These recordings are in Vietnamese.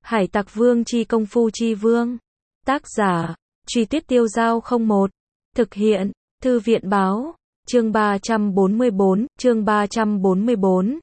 Hải Tặc Vương chi công phu chi vương. Tác giả, Truy Tuyết Tiêu Dao 01. Thực hiện, Thư viện báo, chương 344.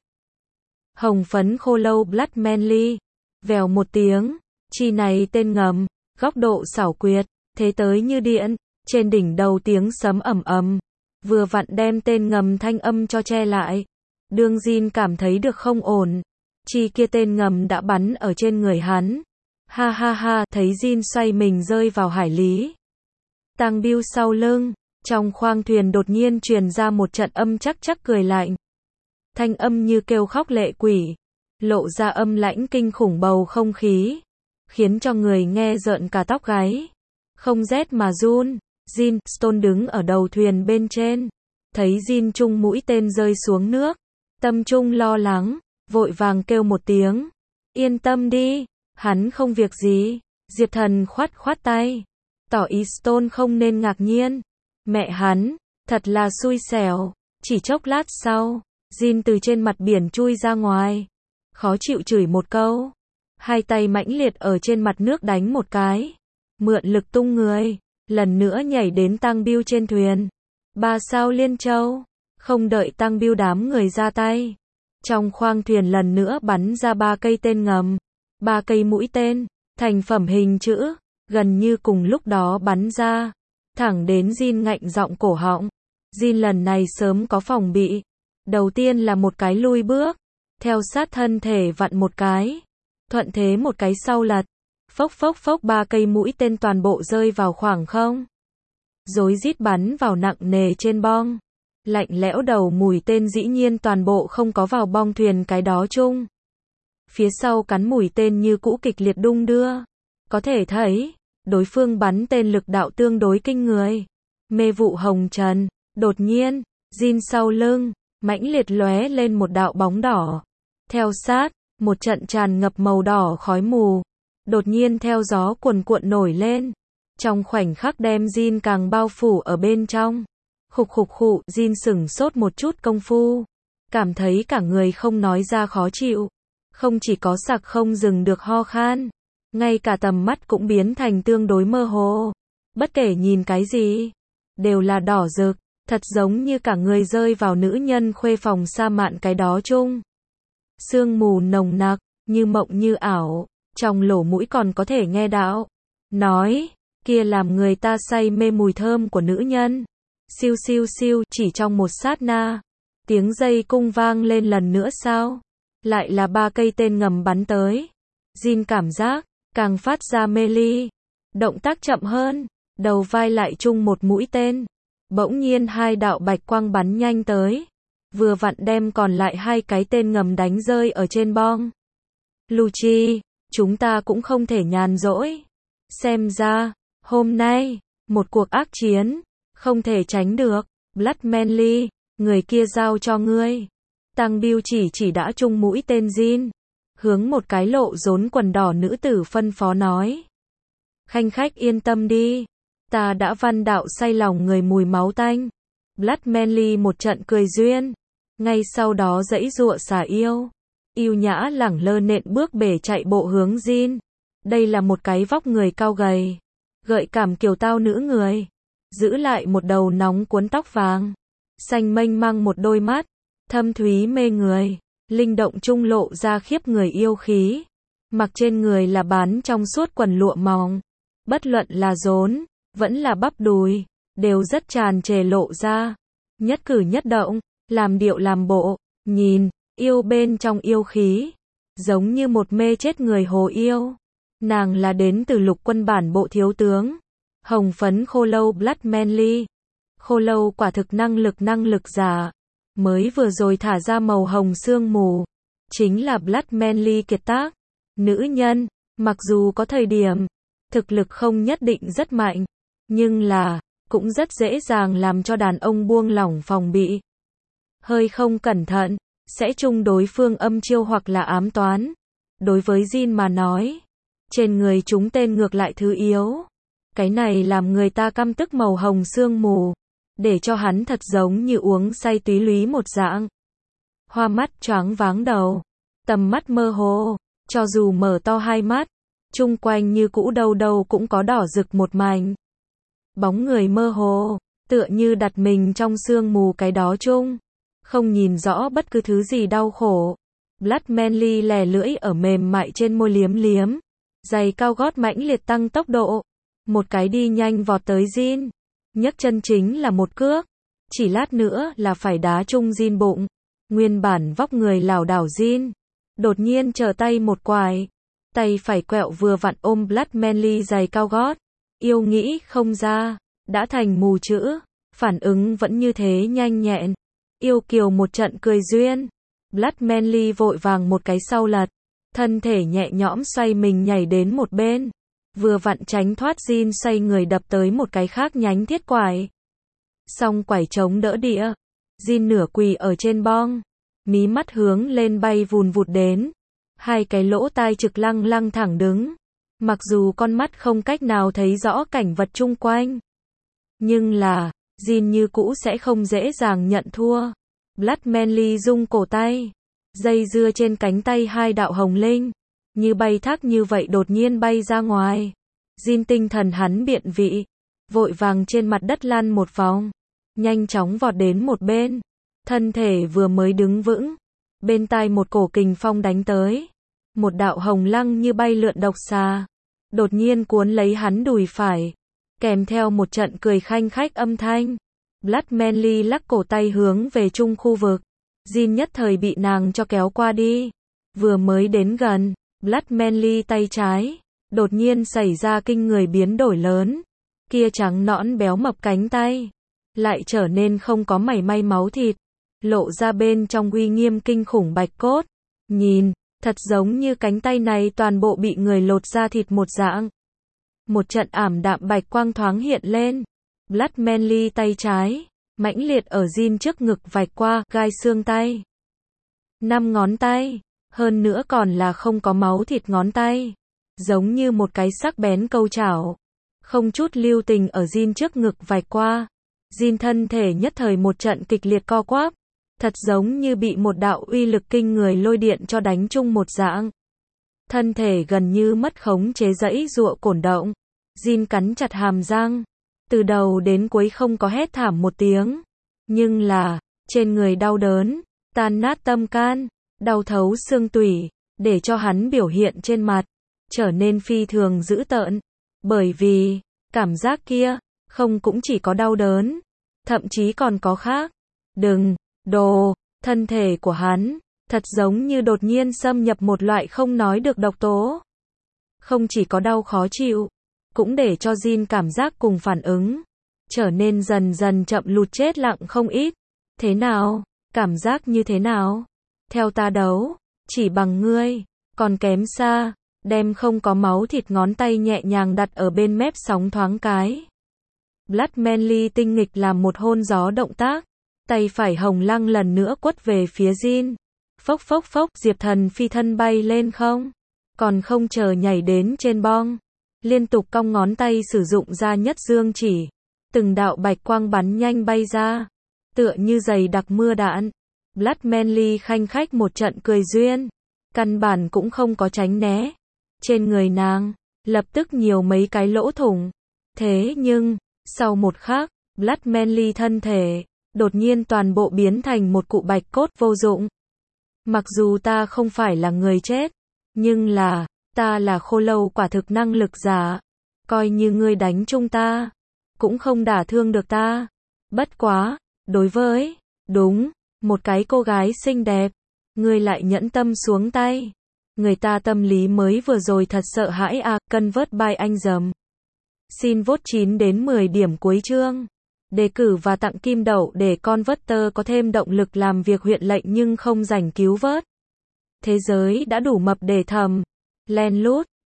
Hồng phấn khô lâu Blood Manly. Vèo một tiếng, chi này tên ngầm, góc độ xảo quyệt, thế tới như điện, trên đỉnh đầu tiếng sấm ầm ầm, vừa vặn đem tên ngầm thanh âm cho che lại. Đương Jin cảm thấy được không ổn, chi kia tên ngầm đã bắn ở trên người hắn. Ha ha ha, thấy Jin xoay mình rơi vào hải lý. Tang Biêu sau lưng, trong khoang thuyền đột nhiên truyền ra một trận âm chắc chắc cười lạnh. Thanh âm như kêu khóc lệ quỷ, lộ ra âm lãnh kinh khủng bầu không khí, khiến cho người nghe rợn cả tóc gáy. Không rét mà run. Jin, Stone đứng ở đầu thuyền bên trên, thấy Jin chung mũi tên rơi xuống nước, tâm trung lo lắng, vội vàng kêu một tiếng. Yên tâm đi, hắn không việc gì. Diệp Thần khoát khoát tay, tỏ ý Stone không nên ngạc nhiên. Mẹ hắn, thật là xui xẻo. Chỉ chốc lát sau, Jin từ trên mặt biển chui ra ngoài, khó chịu chửi một câu, hai tay mãnh liệt ở trên mặt nước đánh một cái, mượn lực tung người, lần nữa nhảy đến Tang Biêu trên thuyền. 3 sao liên châu, không đợi Tang Biêu đám người ra tay, trong khoang thuyền lần nữa bắn ra 3 cây tên ngầm, 3 cây mũi tên, thành phẩm hình chữ, gần như cùng lúc đó bắn ra, thẳng đến Jin ngạnh giọng cổ họng. Jin lần này sớm có phòng bị, đầu tiên là một cái lui bước, theo sát thân thể vặn một cái, thuận thế một cái sau lật, phốc phốc phốc 3 cây mũi tên toàn bộ rơi vào khoảng không, rối rít bắn vào nặng nề trên bong. Lạnh lẽo đầu mùi tên dĩ nhiên toàn bộ không có vào bong thuyền cái đó chung. Phía sau cắn mùi tên như cũ kịch liệt đung đưa, có thể thấy đối phương bắn tên lực đạo tương đối kinh người. Mê vụ hồng trần, đột nhiên, Jin sau lưng mãnh liệt lóe lên một đạo bóng đỏ, theo sát một trận tràn ngập màu đỏ khói mù, đột nhiên theo gió cuồn cuộn nổi lên, trong khoảnh khắc đem Jin càng bao phủ ở bên trong. Khục khục khụ, Jin sửng sốt một chút công phu, cảm thấy cả người không nói ra khó chịu, không chỉ có sặc không dừng được ho khan, ngay cả tầm mắt cũng biến thành tương đối mơ hồ, bất kể nhìn cái gì đều là đỏ rực, thật giống như cả người rơi vào nữ nhân khuê phòng sa mạn cái đó chung. Sương mù nồng nặc, như mộng như ảo, trong lỗ mũi còn có thể nghe đạo nói kia làm người ta say mê mùi thơm của nữ nhân. Siêu siêu siêu, chỉ trong một sát na, tiếng dây cung vang lên lần nữa sao? Lại là 3 cây tên ngầm bắn tới. Jin cảm giác càng phát ra mê ly, động tác chậm hơn, đầu vai lại chung một mũi tên. Bỗng nhiên 2 đạo bạch quang bắn nhanh tới, vừa vặn đem còn lại 2 cái tên ngầm đánh rơi ở trên bong. Lucci, chúng ta cũng không thể nhàn rỗi. Xem ra, hôm nay, một cuộc ác chiến, không thể tránh được. Blood Manly, người kia giao cho ngươi. Tang Biêu chỉ đã chung mũi tên Jin, hướng một cái lộ rốn quần đỏ nữ tử phân phó nói. Khanh khách yên tâm đi, ta đã văn đạo say lòng người mùi máu tanh. Blood Manly một trận cười duyên, ngay sau đó giãy giụa xả yêu, yêu nhã lẳng lơ nện bước bể chạy bộ hướng Jin. Đây là một cái vóc người cao gầy, gợi cảm kiều tao nữ người, giữ lại một đầu nóng cuốn tóc vàng, xanh mênh mang một đôi mắt, thâm thúy mê người, linh động trung lộ ra khiếp người yêu khí. Mặc trên người là bán trong suốt quần lụa mỏng, bất luận là rốn, vẫn là bắp đùi, đều rất tràn trề lộ ra. Nhất cử nhất động, làm điệu làm bộ, nhìn, yêu bên trong yêu khí, giống như một mê chết người hồ yêu. Nàng là đến từ Lục Quân bản bộ thiếu tướng, hồng phấn khô lâu Blood Manly. Khô lâu quả thực năng lực giả, mới vừa rồi thả ra màu hồng sương mù, chính là Blood Manly kiệt tác. Nữ nhân, mặc dù có thời điểm, thực lực không nhất định rất mạnh, nhưng là, cũng rất dễ dàng làm cho đàn ông buông lỏng phòng bị. Hơi không cẩn thận, sẽ chung đối phương âm chiêu hoặc là ám toán. Đối với Jin mà nói, trên người chúng tên ngược lại thứ yếu. Cái này làm người ta căm tức màu hồng sương mù, để cho hắn thật giống như uống say túy lúy một dạng. Hoa mắt choáng váng đầu, tầm mắt mơ hồ, cho dù mở to hai mắt, chung quanh như cũ đâu đâu cũng có đỏ rực một mảnh. Bóng người mơ hồ, tựa như đặt mình trong sương mù cái đó chung, không nhìn rõ bất cứ thứ gì đau khổ. Blood Manly lè lưỡi ở mềm mại trên môi liếm liếm, giày cao gót mãnh liệt tăng tốc độ, một cái đi nhanh vọt tới Jin, nhấc chân chính là một cước, chỉ lát nữa là phải đá trúng Jin bụng. Nguyên bản vóc người lảo đảo Jin, đột nhiên trở tay một quải, tay phải quẹo vừa vặn ôm Blood Manly giày cao gót, yêu nghĩ không ra, đã thành mù chữ, phản ứng vẫn như thế nhanh nhẹn. Yêu kiều một trận cười duyên, Blood Manly vội vàng một cái sau lật, thân thể nhẹ nhõm xoay mình nhảy đến một bên, vừa vặn tránh thoát Jin xoay người đập tới một cái khác nhánh thiết quải. Song quải chống đỡ địa, Jin nửa quỳ ở trên bong, mí mắt hướng lên bay vùn vụt đến, hai cái lỗ tai trực lăng lăng thẳng đứng, mặc dù con mắt không cách nào thấy rõ cảnh vật chung quanh, nhưng là Jin như cũ sẽ không dễ dàng nhận thua. Blood Manly rung cổ tay, dây dưa trên cánh tay hai đạo hồng linh, như bay thác như vậy đột nhiên bay ra ngoài. Jin tinh thần hắn biện vị, vội vàng trên mặt đất lăn một vòng, nhanh chóng vọt đến một bên, thân thể vừa mới đứng vững, bên tai một cổ kình phong đánh tới, một đạo hồng lăng như bay lượn độc xà, đột nhiên cuốn lấy hắn đùi phải, kèm theo một trận cười khanh khách âm thanh. Blood Manly lắc cổ tay hướng về chung khu vực, Jin nhất thời bị nàng cho kéo qua đi, vừa mới đến gần, Blood Manly tay trái, đột nhiên xảy ra kinh người biến đổi lớn, kia trắng nõn béo mập cánh tay, lại trở nên không có mảy may máu thịt, lộ ra bên trong uy nghiêm kinh khủng bạch cốt, nhìn, thật giống như cánh tay này toàn bộ bị người lột ra thịt một dạng. Một trận ảm đạm bạch quang thoáng hiện lên, Blood Manly tay trái, mãnh liệt ở Jin trước ngực vạch qua, gai xương tay. 5 ngón tay, hơn nữa còn là không có máu thịt ngón tay, giống như một cái sắc bén câu chảo, không chút lưu tình ở Jin trước ngực vạch qua. Jin thân thể nhất thời một trận kịch liệt co quắp, thật giống như bị một đạo uy lực kinh người lôi điện cho đánh chung một dạng. Thân thể gần như mất khống chế giãy giụa cổn động, Jin cắn chặt hàm răng, từ đầu đến cuối không có hét thảm một tiếng, nhưng là, trên người đau đớn, tan nát tâm can, đau thấu xương tủy, để cho hắn biểu hiện trên mặt, trở nên phi thường dữ tợn, bởi vì, cảm giác kia, không cũng chỉ có đau đớn, thậm chí còn có khác. Đừng, đồ, thân thể của hắn, thật giống như đột nhiên xâm nhập một loại không nói được độc tố. Không chỉ có đau khó chịu, cũng để cho Jin cảm giác cùng phản ứng, trở nên dần dần chậm lụt chết lặng không ít. Thế nào? Cảm giác như thế nào? Theo ta đấu, chỉ bằng ngươi, còn kém xa, đem không có máu thịt ngón tay nhẹ nhàng đặt ở bên mép sóng thoáng cái. Blood Manly tinh nghịch làm một hôn gió động tác, tay phải hồng lăng lần nữa quất về phía Jin. Phốc phốc phốc, Diệp Thần phi thân bay lên không, còn không chờ nhảy đến trên bong, liên tục cong ngón tay sử dụng ra nhất dương chỉ, từng đạo bạch quang bắn nhanh bay ra, tựa như dày đặc mưa đạn. Blood Manly khanh khách một trận cười duyên, căn bản cũng không có tránh né. Trên người nàng, lập tức nhiều mấy cái lỗ thủng. Thế nhưng, sau một khắc, Blood Manly thân thể, đột nhiên toàn bộ biến thành một cụ bạch cốt vô dụng. Mặc dù ta không phải là người chết, nhưng là, ta là khô lâu quả thực năng lực giả. Coi như ngươi đánh chung ta, cũng không đả thương được ta. Bất quá, đối với, đúng, một cái cô gái xinh đẹp, ngươi lại nhẫn tâm xuống tay. Người ta tâm lý mới vừa rồi thật sợ hãi à, convert by anh dầm. Xin vote 9 đến 10 điểm cuối chương. Đề cử và tặng kim đậu để Converter có thêm động lực làm việc huyện lệnh nhưng không rảnh cứu vớt. Thế giới đã đủ mập để thầm. Len lút.